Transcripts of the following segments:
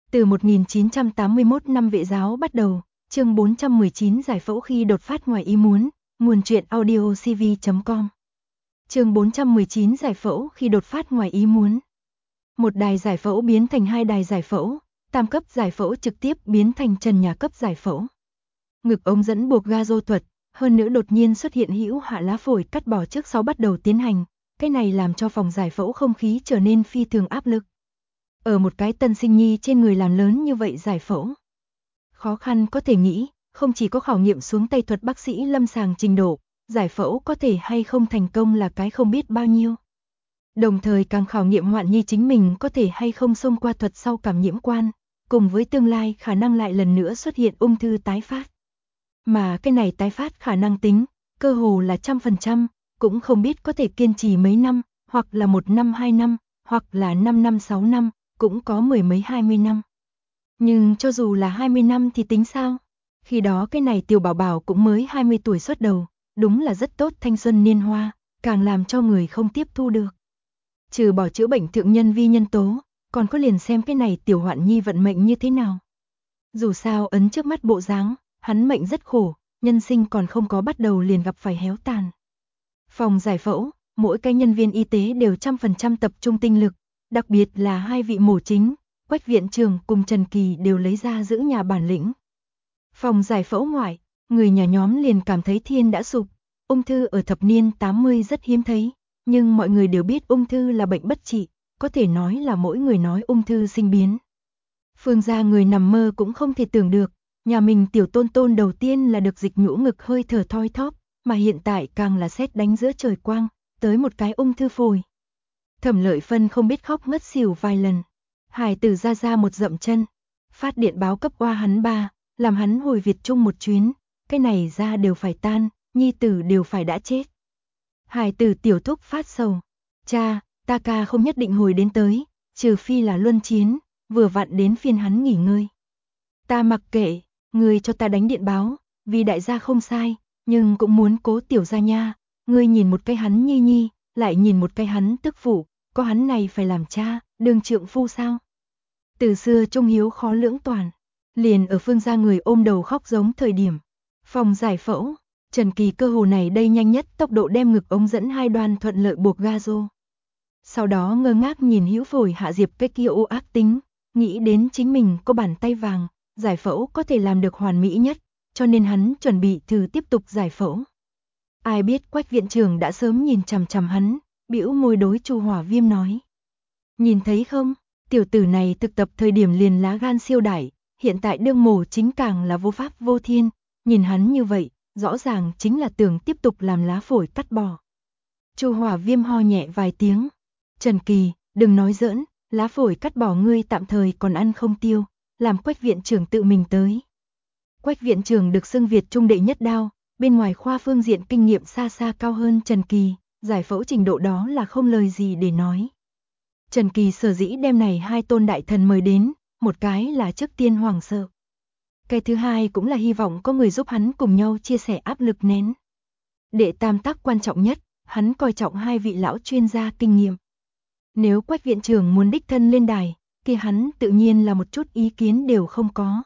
Từ 1981 năm Vệ giáo bắt đầu, chương 419 giải phẫu khi đột phát ngoài ý muốn, nguồn truyện audiocv.com. Chương 419 giải phẫu khi đột phát ngoài ý muốn. Một đài giải phẫu biến thành hai đài giải phẫu, tam cấp giải phẫu trực tiếp biến thành trần nhà cấp giải phẫu. Ngực ống dẫn buộc gazo thuật, hơn nữa đột nhiên xuất hiện hữu hạ lá phổi cắt bỏ trước sau bắt đầu tiến hành, cái này làm cho phòng giải phẫu không khí trở nên phi thường áp lực. Ở một cái tân sinh nhi trên người làm lớn như vậy giải phẫu. Khó khăn có thể nghĩ, không chỉ có khảo nghiệm xuống tay thuật bác sĩ lâm sàng trình độ, giải phẫu có thể hay không thành công là cái không biết bao nhiêu. Đồng thời càng khảo nghiệm hoạn nhi chính mình có thể hay không xông qua thuật sau cảm nhiễm quan, cùng với tương lai khả năng lại lần nữa xuất hiện ung thư tái phát. Mà cái này tái phát khả năng tính, cơ hồ là 100%, cũng không biết có thể kiên trì mấy năm, hoặc là 1 năm 2 năm, hoặc là 5 năm 6 năm, cũng có 10 mấy 20 năm. Nhưng cho dù là 20 năm thì tính sao? Khi đó cái này tiểu bảo bảo cũng mới 20 tuổi xuất đầu, đúng là rất tốt thanh xuân niên hoa, càng làm cho người không tiếp thu được. Trừ bỏ chữa bệnh thượng nhân vi nhân tố, còn có liền xem cái này tiểu hoạn nhi vận mệnh như thế nào. Dù sao ấn trước mắt bộ dáng, hắn mệnh rất khổ, nhân sinh còn không có bắt đầu liền gặp phải héo tàn. Phòng giải phẫu, mỗi cái nhân viên y tế đều 100% tập trung tinh lực, đặc biệt là hai vị mổ chính, Quách viện trưởng cùng Trần Kỳ đều lấy ra giữ nhà bản lĩnh. Phòng giải phẫu ngoại, người nhà nhóm liền cảm thấy thiên đã sụp, ung thư ở thập niên 80 rất hiếm thấy, nhưng mọi người đều biết ung thư là bệnh bất trị, có thể nói là mỗi người nói ung thư sinh biến. Phương gia người nằm mơ cũng không thể tưởng được, nhà mình tiểu tôn tôn đầu tiên là được dịch nhũ ngực hơi thở thoi thóp, mà hiện tại càng là sét đánh giữa trời quang, tới một cái ung thư phổi. Thẩm Lợi Phân không biết khóc ngất xỉu vài lần. Hải tử ra một dậm chân, phát điện báo cấp oa hắn ba, làm hắn hồi Việt Trung một chuyến, cái này ra đều phải tan, nhi tử đều phải đã chết. Hải tử tiểu thúc phát sầu, cha, ta ca không nhất định hồi đến tới, trừ phi là luân chiến, vừa vặn đến phiên hắn nghỉ ngơi. Ta mặc kệ, ngươi cho ta đánh điện báo, vì đại gia không sai, nhưng cũng muốn cố tiểu gia nha, ngươi nhìn một cái hắn nhi nhi, lại nhìn một cái hắn tức phụ, có hắn này phải làm cha, đương trượng phu sao? Từ xưa trung hiếu khó lưỡng toàn, liền ở Phương gia người ôm đầu khóc giống thời điểm. Phòng giải phẫu, Trần Kỳ cơ hồ này đây nhanh nhất tốc độ đem ngực ống dẫn hai đoan thuận lợi buộc gazo. Sau đó ngơ ngác nhìn hữu phổi Hạ Diệp cái kia ô ác tính, nghĩ đến chính mình có bàn tay vàng, giải phẫu có thể làm được hoàn mỹ nhất, cho nên hắn chuẩn bị thử tiếp tục giải phẫu. Ai biết Quách viện trưởng đã sớm nhìn chằm chằm hắn, bĩu môi đối Chu Hỏa Viêm nói. Nhìn thấy không, tiểu tử này thực tập thời điểm liền lá gan siêu đại, hiện tại đương mổ chính càng là vô pháp vô thiên, nhìn hắn như vậy, rõ ràng chính là tưởng tiếp tục làm lá phổi cắt bỏ. Chu Hỏa Viêm ho nhẹ vài tiếng. Trần Kỳ, đừng nói giỡn, lá phổi cắt bỏ ngươi tạm thời còn ăn không tiêu, làm Quách viện trưởng tự mình tới. Quách viện trưởng được xưng Việt Trung đệ nhất đao, bên ngoài khoa phương diện kinh nghiệm xa xa cao hơn Trần Kỳ, giải phẫu trình độ đó là không lời gì để nói. Trần Kỳ sở dĩ đem này hai tôn đại thần mời đến, một cái là trước tiên hoảng sợ. Cái thứ hai cũng là hy vọng có người giúp hắn cùng nhau chia sẻ áp lực nén. Đệ tam tác quan trọng nhất, hắn coi trọng hai vị lão chuyên gia kinh nghiệm. Nếu Quách viện trưởng muốn đích thân lên đài, kia hắn tự nhiên là một chút ý kiến đều không có.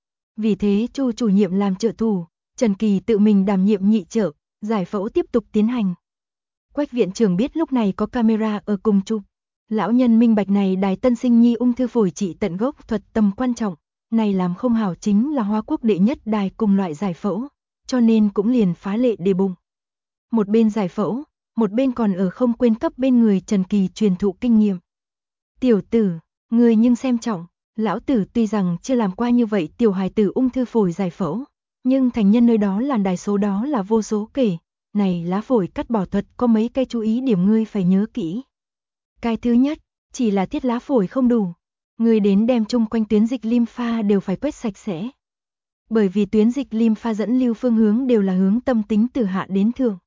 Vì thế Chu chủ nhiệm làm trợ thủ, Trần Kỳ tự mình đảm nhiệm nhị trợ, giải phẫu tiếp tục tiến hành. Quách viện trưởng biết lúc này có camera ở cùng chụp. Lão nhân minh bạch này đài tân sinh nhi ung thư phổi trị tận gốc thuật tầm quan trọng, này làm không hảo chính là Hoa Quốc đệ nhất đài cùng loại giải phẫu, cho nên cũng liền phá lệ đề bụng. Một bên giải phẫu, một bên còn ở không quên cấp bên người Trần Kỳ truyền thụ kinh nghiệm. Tiểu tử, người nhưng xem trọng, lão tử tuy rằng chưa làm qua như vậy tiểu hài tử ung thư phổi giải phẫu, nhưng thành nhân nơi đó làn đài số đó là vô số kể, này lá phổi cắt bỏ thuật có mấy cái chú ý điểm ngươi phải nhớ kỹ. Cái thứ nhất, chỉ là thiết lá phổi không đủ, người đến đem chung quanh tuyến dịch lympha đều phải quét sạch sẽ. Bởi vì tuyến dịch lympha dẫn lưu phương hướng đều là hướng tâm tính từ hạ đến thượng.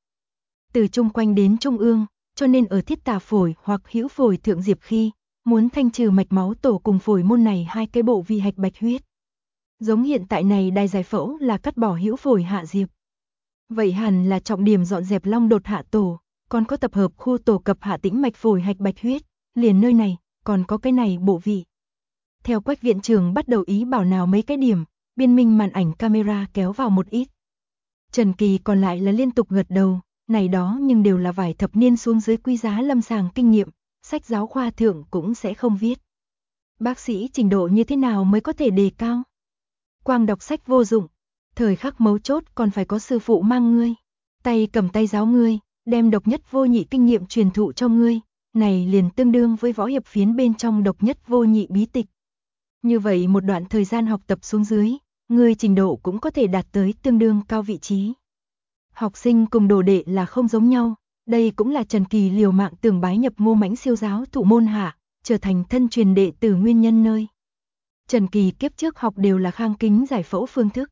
Từ chung quanh đến trung ương, cho nên ở thiết tà phổi hoặc hữu phổi thượng diệp khi, muốn thanh trừ mạch máu tổ cùng phổi môn này hai cái bộ vi hạch bạch huyết. Giống hiện tại này đài giải phẫu là cắt bỏ hữu phổi hạ diệp. Vậy hẳn là trọng điểm dọn dẹp long đột hạ tổ, còn có tập hợp khu tổ cập hạ tĩnh mạch phổi hạch bạch huyết, liền nơi này, còn có cái này bộ vị. Theo Quách viện trưởng bắt đầu ý bảo nào mấy cái điểm, biên minh màn ảnh camera kéo vào một ít. Trần Kỳ còn lại là liên tục gật đầu, này đó nhưng đều là vài thập niên xuống dưới quý giá lâm sàng kinh nghiệm, sách giáo khoa thượng cũng sẽ không viết. Bác sĩ trình độ như thế nào mới có thể đề cao? Quang đọc sách vô dụng, thời khắc mấu chốt còn phải có sư phụ mang ngươi, tay cầm tay giáo ngươi, đem độc nhất vô nhị kinh nghiệm truyền thụ cho ngươi, này liền tương đương với võ hiệp phiến bên trong độc nhất vô nhị bí tịch. Như vậy một đoạn thời gian học tập xuống dưới, ngươi trình độ cũng có thể đạt tới tương đương cao vị trí. Học sinh cùng đồ đệ là không giống nhau, đây cũng là Trần Kỳ liều mạng tưởng bái nhập Ngô Mãnh siêu giáo thụ môn hạ, trở thành thân truyền đệ tử nguyên nhân nơi. Trần Kỳ kiếp trước học đều là khang kính giải phẫu phương thức.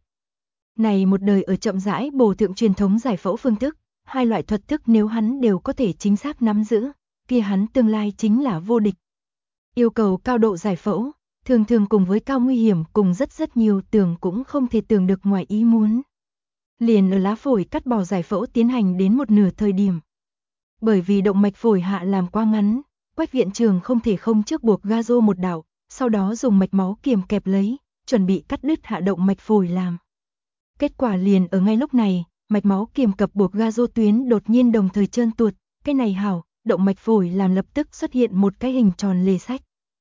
Này một đời ở chậm rãi bổ thượng truyền thống giải phẫu phương thức, hai loại thuật thức nếu hắn đều có thể chính xác nắm giữ, kia hắn tương lai chính là vô địch. Yêu cầu cao độ giải phẫu, thường thường cùng với cao nguy hiểm cùng rất nhiều tưởng cũng không thể tưởng được ngoài ý muốn. Liền ở lá phổi cắt bỏ giải phẫu tiến hành đến một nửa thời điểm. Bởi vì động mạch phổi hạ làm quá ngắn, Quách viện trưởng không thể không trước buộc gazo một đạo, sau đó dùng mạch máu kiềm kẹp lấy, chuẩn bị cắt đứt hạ động mạch phổi làm. Kết quả liền ở ngay lúc này, mạch máu kiềm cập buộc gazo tuyến đột nhiên đồng thời trơn tuột, cái này hảo, động mạch phổi làm lập tức xuất hiện một cái hình tròn lề sách.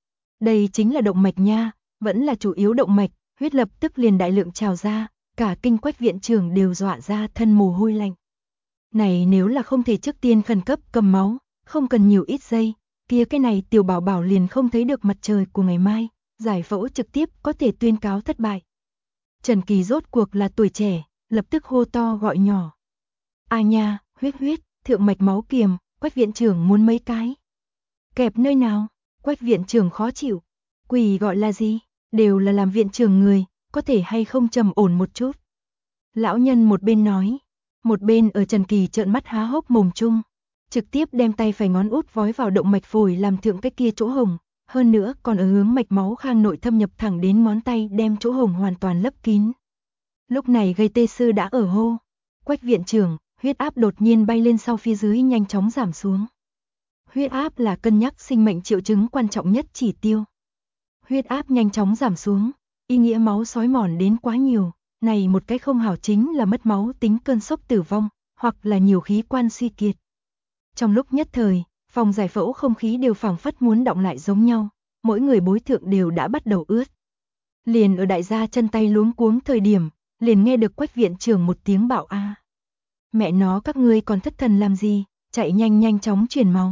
Đây chính là động mạch nha, vẫn là chủ yếu động mạch, huyết lập tức liền đại lượng trào ra, cả kinh Quách viện trưởng đều dọa ra thân mồ hôi lạnh. Này nếu là không thể trước tiên khẩn cấp cầm máu, không cần nhiều ít giây, kia cái này tiểu bảo bảo liền không thấy được mặt trời của ngày mai, giải phẫu trực tiếp có thể tuyên cáo thất bại. Trần Kỳ rốt cuộc là tuổi trẻ, lập tức hô to gọi nhỏ. A nha, huyết, thượng mạch máu kiềm, Quách viện trưởng muốn mấy cái. Kẹp nơi nào? Quách viện trưởng khó chịu. Quỳ gọi là gì? Đều là làm viện trưởng người, có thể hay không trầm ổn một chút. Lão nhân một bên nói, một bên ở Trần Kỳ trợn mắt há hốc mồm chung, trực tiếp đem tay phải ngón út vói vào động mạch phổi làm thượng cái kia chỗ hồng, hơn nữa còn ở hướng mạch máu khang nội thâm nhập thẳng đến ngón tay đem chỗ hồng hoàn toàn lấp kín. Lúc này gây tê sư đã ở hô, Quách viện trưởng, huyết áp đột nhiên bay lên sau phía dưới nhanh chóng giảm xuống. Huyết áp là cân nhắc sinh mệnh triệu chứng quan trọng nhất chỉ tiêu. Huyết áp nhanh chóng giảm xuống, ý nghĩa máu xói mòn đến quá nhiều, này một cái không hảo chính là mất máu tính cơn sốc tử vong, hoặc là nhiều khí quan suy kiệt. Trong lúc nhất thời, phòng giải phẫu không khí đều phảng phất muốn động lại giống nhau, mỗi người bối thượng đều đã bắt đầu ướt. Liền ở đại gia chân tay luống cuống thời điểm, liền nghe được Quách viện trưởng một tiếng bảo a. Mẹ nó các ngươi còn thất thần làm gì, chạy nhanh chóng truyền máu.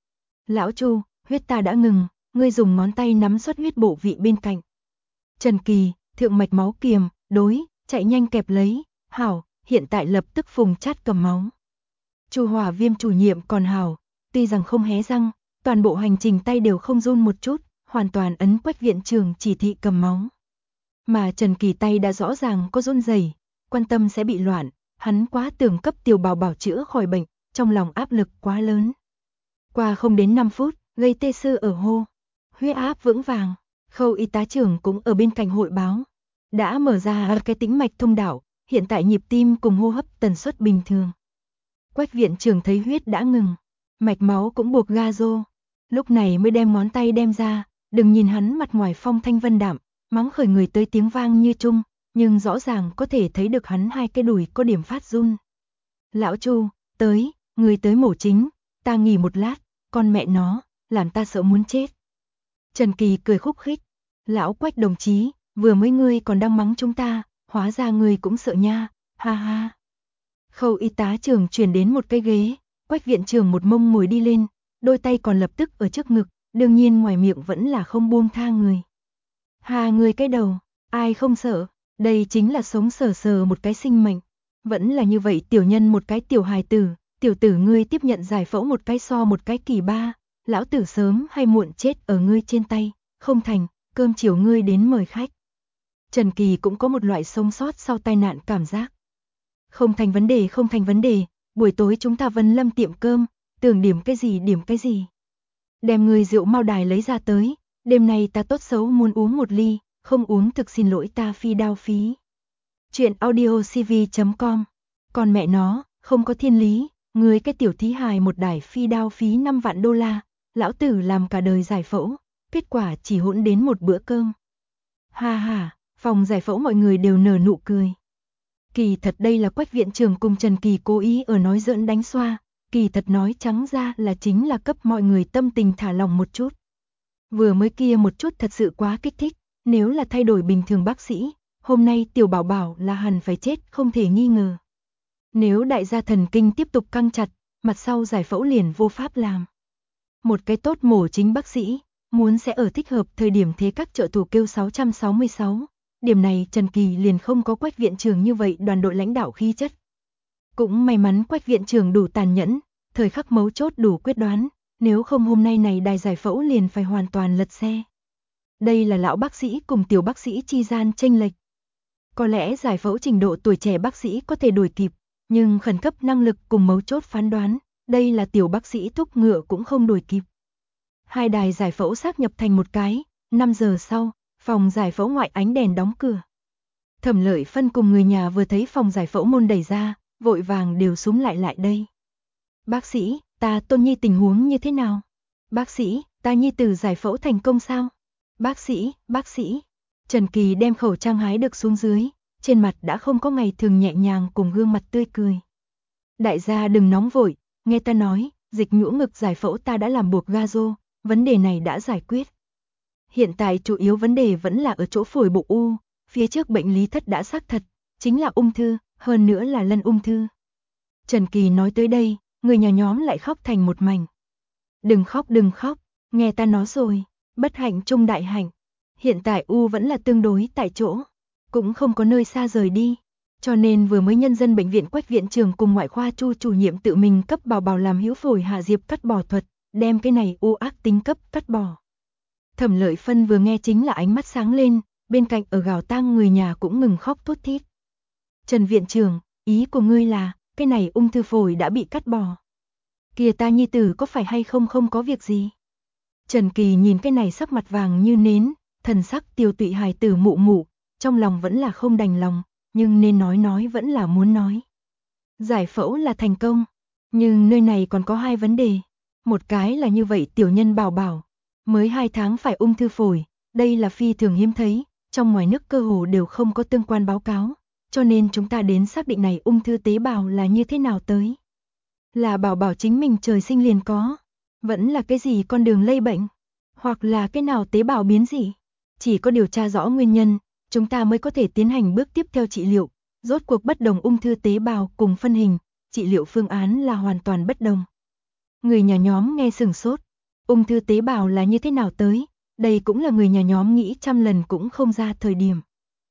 Lão Chu, huyết ta đã ngừng, ngươi dùng ngón tay nắm xuất huyết bộ vị bên cạnh. Trần Kỳ, thượng mạch máu kiềm, đối, chạy nhanh kẹp lấy, hảo, hiện tại lập tức phùng chát cầm máu. Chu Hỏa Viêm chủ nhiệm còn hảo, tuy rằng không hé răng, toàn bộ hành trình tay đều không run một chút, hoàn toàn ấn Quách viện trưởng chỉ thị cầm máu. Mà Trần Kỳ tay đã rõ ràng có run rẩy, quan tâm sẽ bị loạn, hắn quá tưởng cấp tiểu bảo bảo chữa khỏi bệnh, trong lòng áp lực quá lớn. Qua không đến 5 phút, gây tê sư ở hô, huyết áp vững vàng, Khâu y tá trưởng cũng ở bên cạnh hội báo, đã mở ra cái tĩnh mạch thông đạo, hiện tại nhịp tim cùng hô hấp tần suất bình thường. Quách viện trưởng thấy huyết đã ngừng, mạch máu cũng buộc gazo, lúc này mới đem ngón tay đem ra, đừng nhìn hắn mặt ngoài phong thanh vân đạm, mắng khởi người tới tiếng vang như trung, nhưng rõ ràng có thể thấy được hắn hai cái đùi có điểm phát run. Lão Chu, tới, người tới mổ chính, ta nghỉ một lát, con mẹ nó, làm ta sợ muốn chết. Trần Kỳ cười khúc khích, lão Quách đồng chí, vừa mới ngươi còn đang mắng chúng ta, hóa ra ngươi cũng sợ nha, ha ha. Khâu y tá trưởng chuyển đến một cái ghế, Quách viện trưởng một mông ngồi đi lên, đôi tay còn lập tức ở trước ngực, đương nhiên ngoài miệng vẫn là không buông tha người. Hà người cái đầu, ai không sợ, đây chính là sống sờ sờ một cái sinh mệnh, vẫn là như vậy tiểu nhân một cái tiểu hài tử, tiểu tử ngươi tiếp nhận giải phẫu một cái so một cái kỳ ba, lão tử sớm hay muộn chết ở ngươi trên tay, không thành, cơm chiều ngươi đến mời khách. Trần Kỳ cũng có một loại sống sót sau tai nạn cảm giác. Không thành vấn đề, buổi tối chúng ta Vân Lâm tiệm cơm, tưởng điểm cái gì. Đem người rượu Mao Đài lấy ra tới, đêm nay ta tốt xấu muốn uống một ly, không uống thực xin lỗi ta phi đao phí. Chuyện audiocv.com, còn mẹ nó, không có thiên lý, người cái tiểu thí hài một đài phi đao phí 5 vạn đô la, lão tử làm cả đời giải phẫu, kết quả chỉ hỗn đến một bữa cơm. Ha ha, phòng giải phẫu mọi người đều nở nụ cười. Kỳ thật đây là Quách viện trưởng cùng Trần Kỳ cố ý ở nói giỡn đánh xoa, kỳ thật nói trắng ra là chính là cấp mọi người tâm tình thả lỏng một chút. Vừa mới kia một chút thật sự quá kích thích, nếu là thay đổi bình thường bác sĩ, hôm nay tiểu bảo bảo là hẳn phải chết không thể nghi ngờ. Nếu đại gia thần kinh tiếp tục căng chặt, mặt sau giải phẫu liền vô pháp làm. Một cái tốt mổ chính bác sĩ, muốn sẽ ở thích hợp thời điểm thế các trợ thủ kêu 666, điểm này Trần Kỳ liền không có Quách viện trưởng như vậy đoàn đội lãnh đạo khí chất. Cũng may mắn Quách viện trưởng đủ tàn nhẫn, thời khắc mấu chốt đủ quyết đoán, nếu không hôm nay này đài giải phẫu liền phải hoàn toàn lật xe. Đây là lão bác sĩ cùng tiểu bác sĩ chi gian chênh lệch. Có lẽ giải phẫu trình độ tuổi trẻ bác sĩ có thể đuổi kịp, nhưng khẩn cấp năng lực cùng mấu chốt phán đoán, đây là tiểu bác sĩ thúc ngựa cũng không đuổi kịp. Hai đài giải phẫu sáp nhập thành một cái, 5 giờ sau, phòng giải phẫu ngoại ánh đèn đóng cửa. Thẩm Lợi Phân cùng người nhà vừa thấy phòng giải phẫu môn đẩy ra, vội vàng đều xúm lại đây. Bác sĩ, ta Tôn Nhi tình huống như thế nào? Bác sĩ, ta nhi tử giải phẫu thành công sao? Bác sĩ. Trần Kỳ đem khẩu trang hái được xuống dưới, trên mặt đã không có ngày thường nhẹ nhàng cùng gương mặt tươi cười. Đại gia đừng nóng vội, nghe ta nói, dịch nhũ ngực giải phẫu ta đã làm buộc gazo, vấn đề này đã giải quyết. Hiện tại chủ yếu vấn đề vẫn là ở chỗ phổi bụng u, phía trước bệnh lý thất đã xác thật, chính là ung thư, hơn nữa là lân ung thư. Trần Kỳ nói tới đây, người nhà nhóm lại khóc thành một mảnh. Đừng khóc, nghe ta nói rồi, bất hạnh chung đại hạnh. Hiện tại u vẫn là tương đối tại chỗ, cũng không có nơi xa rời đi. Cho nên vừa mới nhân dân bệnh viện Quách viện trưởng cùng ngoại khoa Chu chủ nhiệm tự mình cấp bảo bảo làm hữu phổi hạ diệp cắt bỏ thuật, đem cái này u ác tính cấp cắt bỏ. Thẩm Lợi Phân vừa nghe chính là ánh mắt sáng lên, bên cạnh ở gào tang người nhà cũng ngừng khóc thút thít. Trần viện trưởng, ý của ngươi là, cái này ung thư phổi đã bị cắt bỏ. Kìa ta nhi tử có phải hay không có việc gì? Trần Kỳ nhìn cái này sắc mặt vàng như nến, thần sắc tiêu tụy hài tử mụ mụ, trong lòng vẫn là không đành lòng, nhưng nên nói vẫn là muốn nói. Giải phẫu là thành công, nhưng nơi này còn có hai vấn đề. Một cái là như vậy tiểu nhân bảo bảo, mới 2 tháng phải ung thư phổi, đây là phi thường hiếm thấy, trong ngoài nước cơ hồ đều không có tương quan báo cáo, cho nên chúng ta đến xác định này ung thư tế bào là như thế nào tới. Là bảo bảo chính mình trời sinh liền có, vẫn là cái gì con đường lây bệnh, hoặc là cái nào tế bào biến dị. Chỉ có điều tra rõ nguyên nhân, chúng ta mới có thể tiến hành bước tiếp theo trị liệu, rốt cuộc bất đồng ung thư tế bào cùng phân hình, trị liệu phương án là hoàn toàn bất đồng. Người nhà nhóm nghe sửng sốt, ung thư tế bào là như thế nào tới, đây cũng là người nhà nhóm nghĩ trăm lần cũng không ra thời điểm.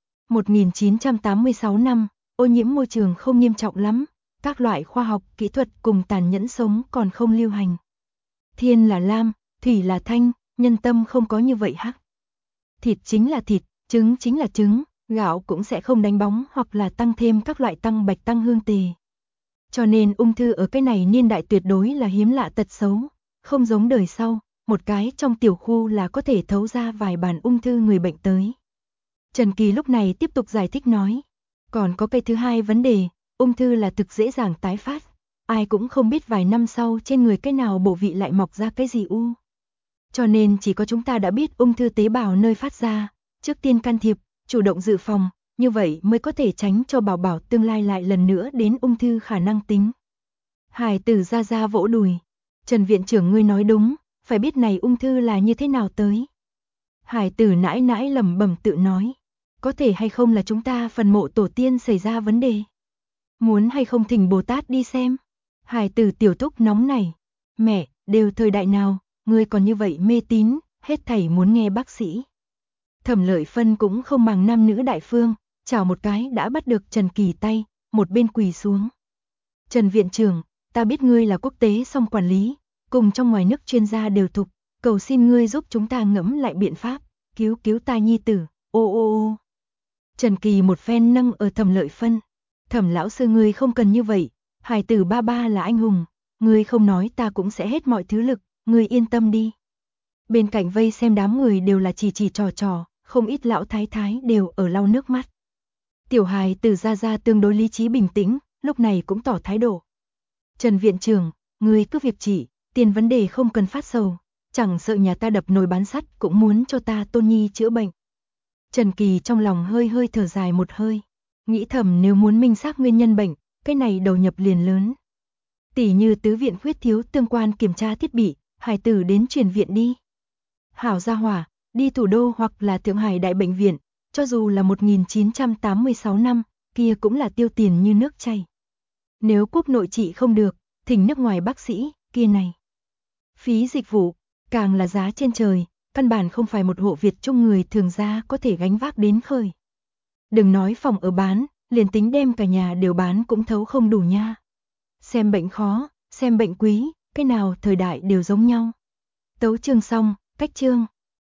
1986 năm, ô nhiễm môi trường không nghiêm trọng lắm, các loại khoa học, kỹ thuật cùng tàn nhẫn sống còn không lưu hành. Thiên là lam, thủy là thanh, nhân tâm không có như vậy hắc. Thịt chính là thịt, trứng chính là trứng, gạo cũng sẽ không đánh bóng hoặc là tăng thêm các loại tăng bạch tăng hương tề. Cho nên ung thư ở cái này niên đại tuyệt đối là hiếm lạ tật xấu, không giống đời sau, một cái trong tiểu khu là có thể thấu ra vài bàn ung thư người bệnh tới. Trần Kỳ lúc này tiếp tục giải thích nói, còn có cái thứ hai vấn đề, ung thư là thực dễ dàng tái phát, ai cũng không biết vài năm sau trên người cái nào bộ vị lại mọc ra cái gì u. Cho nên chỉ có chúng ta đã biết ung thư tế bào nơi phát ra, trước tiên can thiệp, chủ động dự phòng, như vậy mới có thể tránh cho bảo bảo tương lai lại lần nữa đến ung thư khả năng tính. Hải tử ra vỗ đùi, Trần viện trưởng ngươi nói đúng, phải biết này ung thư là như thế nào tới. Hải tử nãi lẩm bẩm tự nói, có thể hay không là chúng ta phần mộ tổ tiên xảy ra vấn đề. Muốn hay không thỉnh Bồ Tát đi xem. Hải tử tiểu thúc nóng này, mẹ, đều thời đại nào, ngươi còn như vậy mê tín, hết thảy muốn nghe bác sĩ. Thẩm Lợi Phân cũng không màng nam nữ đại phương, chào một cái đã bắt được Trần Kỳ tay, một bên quỳ xuống. Trần viện trưởng, ta biết ngươi là quốc tế song quản lý, cùng trong ngoài nước chuyên gia đều thục, cầu xin ngươi giúp chúng ta ngẫm lại biện pháp, cứu ta nhi tử, ô. Trần Kỳ một phen nâng ở Thẩm Lợi Phân, Thẩm lão sư ngươi không cần như vậy, hài tử ba là anh hùng, ngươi không nói ta cũng sẽ hết mọi thứ lực, ngươi yên tâm đi. Bên cạnh vây xem đám người đều là chỉ trò, không ít lão thái thái đều ở lau nước mắt. Tiểu hài tử ra tương đối lý trí bình tĩnh, lúc này cũng tỏ thái độ. Trần viện trưởng, ngươi cứ việc chỉ, tiền vấn đề không cần phát sầu, chẳng sợ nhà ta đập nồi bán sắt cũng muốn cho ta tôn nhi chữa bệnh. Trần Kỳ trong lòng hơi hơi thở dài một hơi, nghĩ thầm nếu muốn minh xác nguyên nhân bệnh, cái này đầu nhập liền lớn. Tỷ như tứ viện khuyết thiếu tương quan kiểm tra thiết bị, hải tử đến truyền viện đi. Hảo gia hỏa, đi thủ đô hoặc là Thượng Hải đại bệnh viện, cho dù là 1986 năm, kia cũng là tiêu tiền như nước chảy. Nếu quốc nội trị không được, thỉnh nước ngoài bác sĩ, kia này. Phí dịch vụ, càng là giá trên trời, căn bản không phải một hộ Việt Trung người thường gia có thể gánh vác đến khởi. Đừng nói phòng ở bán, liền tính đem cả nhà đều bán cũng thấu không đủ nha. Xem bệnh khó, xem bệnh quý, cái nào thời đại đều giống nhau. Tấu chương xong, cách chương.